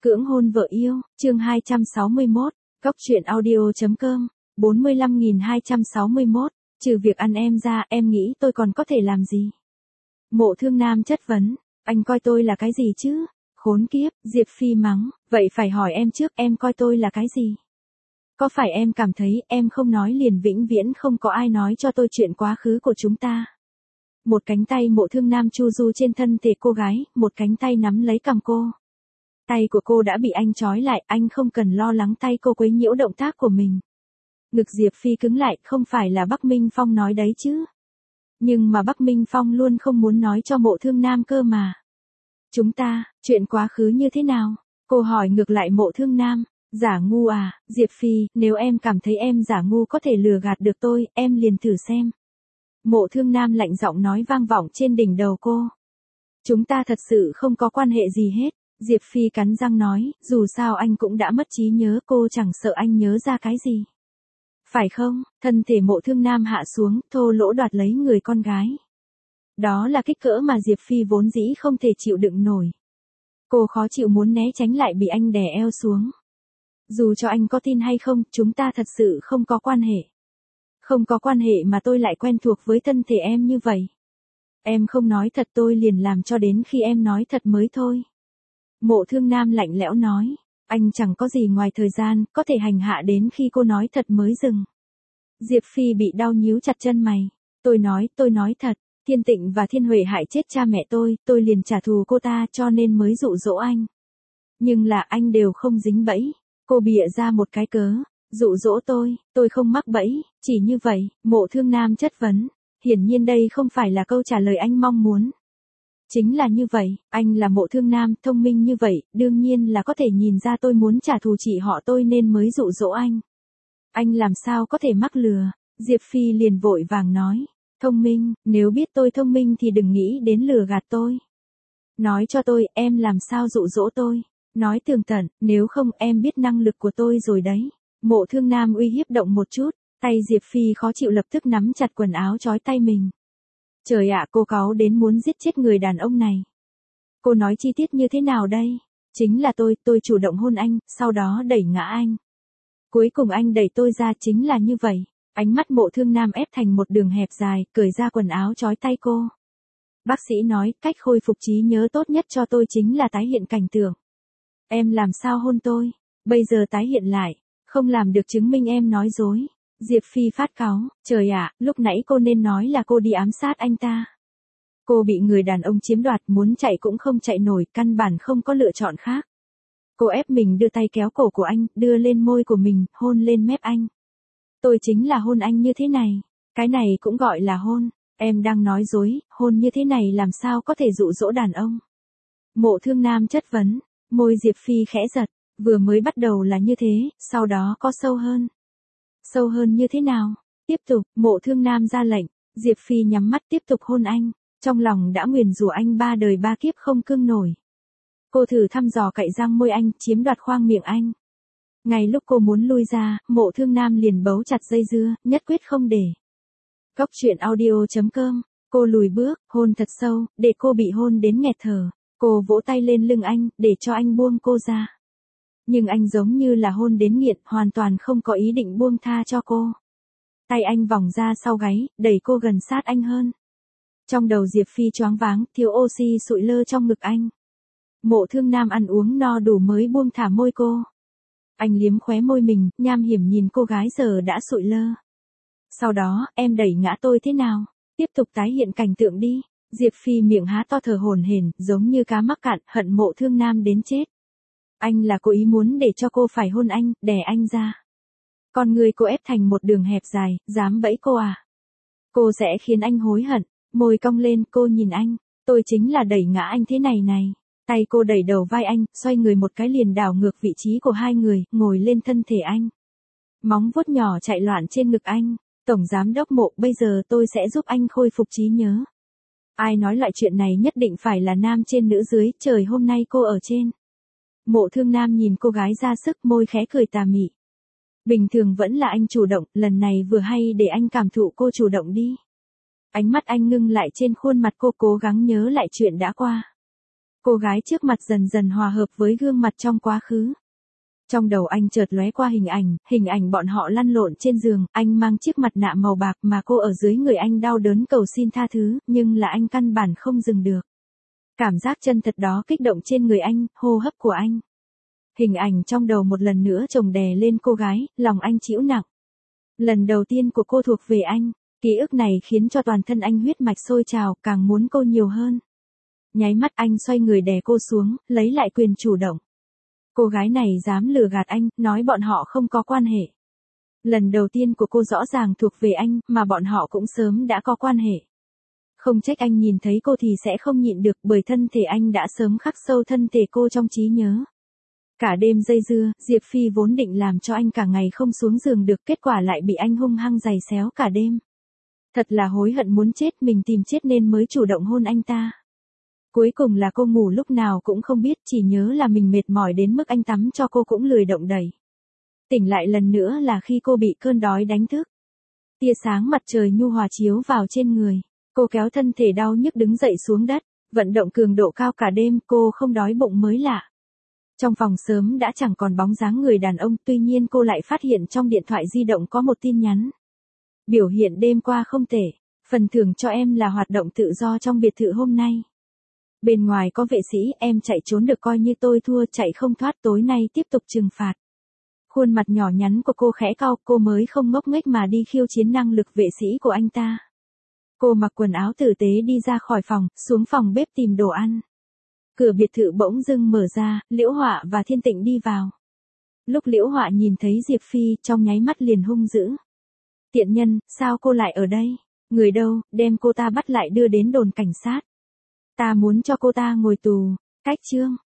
Cưỡng hôn vợ yêu, chương 261, Góc truyện audio.com, 45.261, trừ việc ăn em ra, em nghĩ tôi còn có thể làm gì? Mộ Thương Nam chất vấn, anh coi tôi là cái gì chứ? Khốn kiếp, Diệp Phi mắng, vậy phải hỏi em trước, em coi tôi là cái gì? Có phải em cảm thấy em không nói liền vĩnh viễn không có ai nói cho tôi chuyện quá khứ của chúng ta? Một cánh tay Mộ Thương Nam chu du trên thân thể cô gái, một cánh tay nắm lấy cằm cô. Tay của cô đã bị anh trói lại, anh không cần lo lắng tay cô quấy nhiễu động tác của mình. Ngực Diệp Phi cứng lại, không phải là Bắc Minh Phong nói đấy chứ. Nhưng mà Bắc Minh Phong luôn không muốn nói cho Mộ Thương Nam cơ mà. Chúng ta, chuyện quá khứ như thế nào? Cô hỏi ngược lại Mộ Thương Nam. Giả ngu à, Diệp Phi, nếu em cảm thấy em giả ngu có thể lừa gạt được tôi, em liền thử xem. Mộ Thương Nam lạnh giọng nói vang vọng trên đỉnh đầu cô. Chúng ta thật sự không có quan hệ gì hết. Diệp Phi cắn răng nói, dù sao anh cũng đã mất trí nhớ, cô chẳng sợ anh nhớ ra cái gì. Phải không? Thân thể Mộ Thương Nam hạ xuống, thô lỗ đoạt lấy người con gái. Đó là kích cỡ mà Diệp Phi vốn dĩ không thể chịu đựng nổi. Cô khó chịu muốn né tránh lại bị anh đè eo xuống. Dù cho anh có tin hay không, chúng ta thật sự không có quan hệ. Không có quan hệ mà tôi lại quen thuộc với thân thể em như vậy. Em không nói thật tôi liền làm cho đến khi em nói thật mới thôi. Mộ Thương Nam lạnh lẽo nói, anh chẳng có gì ngoài thời gian, có thể hành hạ đến khi cô nói thật mới dừng. Diệp Phi bị đau nhíu chặt chân mày. Tôi nói thật, Thiên Tịnh và Thiên Huệ hại chết cha mẹ tôi liền trả thù cô ta cho nên mới dụ dỗ anh. Nhưng là anh đều không dính bẫy. Cô bịa ra một cái cớ, dụ dỗ tôi không mắc bẫy, chỉ như vậy, Mộ Thương Nam chất vấn. Hiển nhiên đây không phải là câu trả lời anh mong muốn. Chính là như vậy, anh là Mộ Thương Nam, thông minh như vậy, đương nhiên là có thể nhìn ra tôi muốn trả thù chị họ tôi nên mới dụ dỗ anh. Anh làm sao có thể mắc lừa? Diệp Phi liền vội vàng nói, thông minh, nếu biết tôi thông minh thì đừng nghĩ đến lừa gạt tôi. Nói cho tôi, em làm sao dụ dỗ tôi? Nói tường tận, nếu không em biết năng lực của tôi rồi đấy. Mộ Thương Nam uy hiếp động một chút, tay Diệp Phi khó chịu lập tức nắm chặt quần áo trói tay mình. Trời ạ, cô cáu đến muốn giết chết người đàn ông này. Cô nói chi tiết như thế nào đây? Chính là tôi chủ động hôn anh, sau đó đẩy ngã anh. Cuối cùng anh đẩy tôi ra, chính là như vậy. Ánh mắt Mộ Thương Nam ép thành một đường hẹp dài, cởi ra quần áo trói tay cô. Bác sĩ nói, cách khôi phục trí nhớ tốt nhất cho tôi chính là tái hiện cảnh tượng. Em làm sao hôn tôi? Bây giờ tái hiện lại, không làm được chứng minh em nói dối. Diệp Phi phát cáu, trời ạ, lúc nãy cô nên nói là cô đi ám sát anh ta. Cô bị người đàn ông chiếm đoạt, muốn chạy cũng không chạy nổi, căn bản không có lựa chọn khác. Cô ép mình đưa tay kéo cổ của anh, đưa lên môi của mình, hôn lên mép anh. Tôi chính là hôn anh như thế này. Cái này cũng gọi là hôn. Em đang nói dối, hôn như thế này làm sao có thể dụ dỗ đàn ông. Mộ Thương Nam chất vấn, môi Diệp Phi khẽ giật, vừa mới bắt đầu là như thế, sau đó có sâu hơn. Sâu hơn như thế nào? Tiếp tục, Mộ Thương Nam ra lệnh, Diệp Phi nhắm mắt tiếp tục hôn anh, trong lòng đã nguyền rủa anh ba đời ba kiếp không cương nổi. Cô thử thăm dò cậy răng môi anh, chiếm đoạt khoang miệng anh. Ngay lúc cô muốn lui ra, Mộ Thương Nam liền bấu chặt dây dưa, nhất quyết không để. Góc truyện audio.com, cô lùi bước, hôn thật sâu, để cô bị hôn đến nghẹt thở. Cô vỗ tay lên lưng anh, để cho anh buông cô ra. Nhưng anh giống như là hôn đến nghiện, hoàn toàn không có ý định buông tha cho cô. Tay anh vòng ra sau gáy, đẩy cô gần sát anh hơn. Trong đầu Diệp Phi choáng váng, thiếu oxy sụi lơ trong ngực anh. Mộ Thương Nam ăn uống no đủ mới buông thả môi cô. Anh liếm khóe môi mình, nham hiểm nhìn cô gái giờ đã sụi lơ. Sau đó, em đẩy ngã tôi thế nào? Tiếp tục tái hiện cảnh tượng đi. Diệp Phi miệng há to thở hổn hển, giống như cá mắc cạn, hận Mộ Thương Nam đến chết. Anh là cố ý muốn để cho cô phải hôn anh, đè anh ra. Con người cô ép thành một đường hẹp dài, dám bẫy cô à? Cô sẽ khiến anh hối hận. Môi cong lên, cô nhìn anh. Tôi chính là đẩy ngã anh thế này này. Tay cô đẩy đầu vai anh, xoay người một cái liền đảo ngược vị trí của hai người, ngồi lên thân thể anh. Móng vuốt nhỏ chạy loạn trên ngực anh. Tổng giám đốc Mộ, bây giờ tôi sẽ giúp anh khôi phục trí nhớ. Ai nói loại chuyện này nhất định phải là nam trên nữ dưới, trời hôm nay cô ở trên. Mộ Thương Nam nhìn cô gái ra sức, môi khẽ cười tà mị. Bình thường vẫn là anh chủ động, lần này vừa hay để anh cảm thụ cô chủ động đi. Ánh mắt anh ngưng lại trên khuôn mặt cô, cố gắng nhớ lại chuyện đã qua. Cô gái trước mặt dần dần hòa hợp với gương mặt trong quá khứ. Trong đầu anh chợt lóe qua hình ảnh bọn họ lăn lộn trên giường, anh mang chiếc mặt nạ màu bạc mà cô ở dưới người anh đau đớn cầu xin tha thứ, nhưng là anh căn bản không dừng được. Cảm giác chân thật đó kích động trên người anh, hô hấp của anh. Hình ảnh trong đầu một lần nữa chồng đè lên cô gái, lòng anh chịu nặng. Lần đầu tiên của cô thuộc về anh, ký ức này khiến cho toàn thân anh huyết mạch sôi trào, càng muốn cô nhiều hơn. Nháy mắt anh xoay người đè cô xuống, lấy lại quyền chủ động. Cô gái này dám lừa gạt anh, nói bọn họ không có quan hệ. Lần đầu tiên của cô rõ ràng thuộc về anh, mà bọn họ cũng sớm đã có quan hệ. Không trách anh nhìn thấy cô thì sẽ không nhịn được, bởi thân thể anh đã sớm khắc sâu thân thể cô trong trí nhớ. Cả đêm dây dưa, Diệp Phi vốn định làm cho anh cả ngày không xuống giường được, kết quả lại bị anh hung hăng giày xéo cả đêm. Thật là hối hận muốn chết, mình tìm chết nên mới chủ động hôn anh ta. Cuối cùng là cô ngủ lúc nào cũng không biết, chỉ nhớ là mình mệt mỏi đến mức anh tắm cho cô cũng lười động đậy. Tỉnh lại lần nữa là khi cô bị cơn đói đánh thức. Tia sáng mặt trời nhu hòa chiếu vào trên người. Cô kéo thân thể đau nhức đứng dậy xuống đất, vận động cường độ cao cả đêm, cô không đói bụng mới lạ. Trong phòng sớm đã chẳng còn bóng dáng người đàn ông, tuy nhiên cô lại phát hiện trong điện thoại di động có một tin nhắn. Biểu hiện đêm qua không tệ, phần thưởng cho em là hoạt động tự do trong biệt thự hôm nay. Bên ngoài có vệ sĩ, em chạy trốn được coi như tôi thua, chạy không thoát tối nay tiếp tục trừng phạt. Khuôn mặt nhỏ nhắn của cô khẽ cau, cô mới không ngốc nghếch mà đi khiêu chiến năng lực vệ sĩ của anh ta. Cô mặc quần áo tử tế đi ra khỏi phòng, xuống phòng bếp tìm đồ ăn. Cửa biệt thự bỗng dưng mở ra, Liễu Họa và Thiên Tịnh đi vào. Lúc Liễu Họa nhìn thấy Diệp Phi, trong nháy mắt liền hung dữ. Tiện nhân, sao cô lại ở đây? Người đâu, đem cô ta bắt lại đưa đến đồn cảnh sát. Ta muốn cho cô ta ngồi tù. Cách chương.